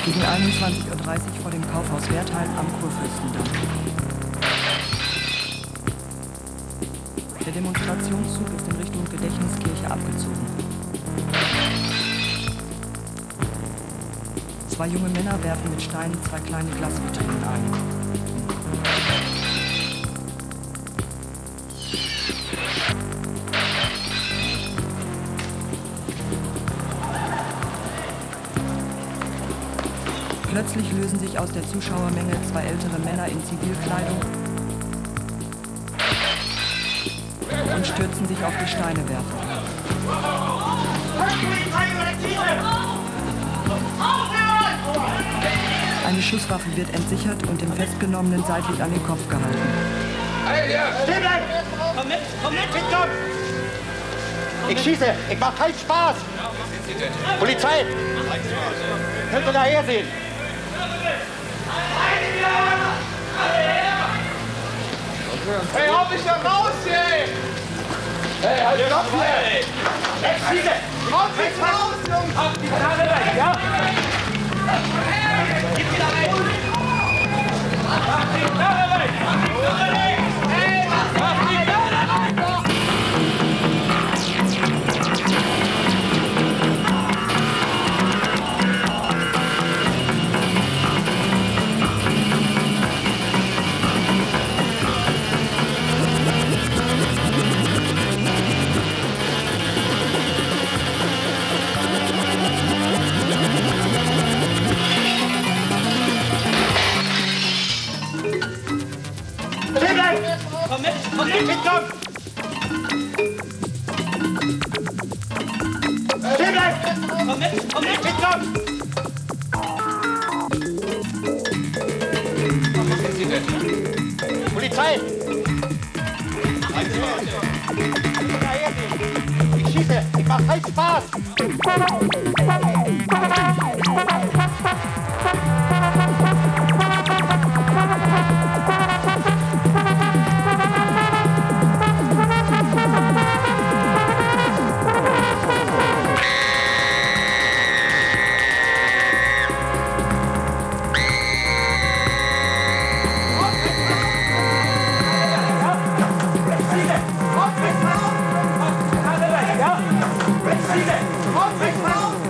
Gegen 21:30 Uhr vor dem Kaufhaus Wertheim am Kurfürstendamm. Der Demonstrationszug ist in Richtung Gedächtniskirche abgezogen. Zwei junge Männer werfen mit Steinen zwei kleine Glasvitrinen ein. Plötzlich lösen sich aus der Zuschauermenge zwei ältere Männer in Zivilkleidung und stürzen sich auf die Steinewerfer. Eine Schusswaffe wird entsichert und dem Festgenommenen seitlich an den Kopf gehalten. Hey, hier! Stehen bleiben! Komm mit! Hinkommen! Ich schieße! Ich mach keinen Spaß! Polizei! Könnt ihr daher sehen? Hey, hau mich da raus hier, ey! Hey, halt stopp hier! Hey, schieße! Hau mich raus, Jungs! Auf die Knarre weg, ja? Gib wieder weg! Mach die Knarre weg! Hey, mach die Knarre weg! Komm mit! Hinkommen! Stehen bleiben! Komm mit! Hinkommen! Was sind Sie denn? Polizei! Ich schieße! Ich mach keinen Spaß! Auf mich raus!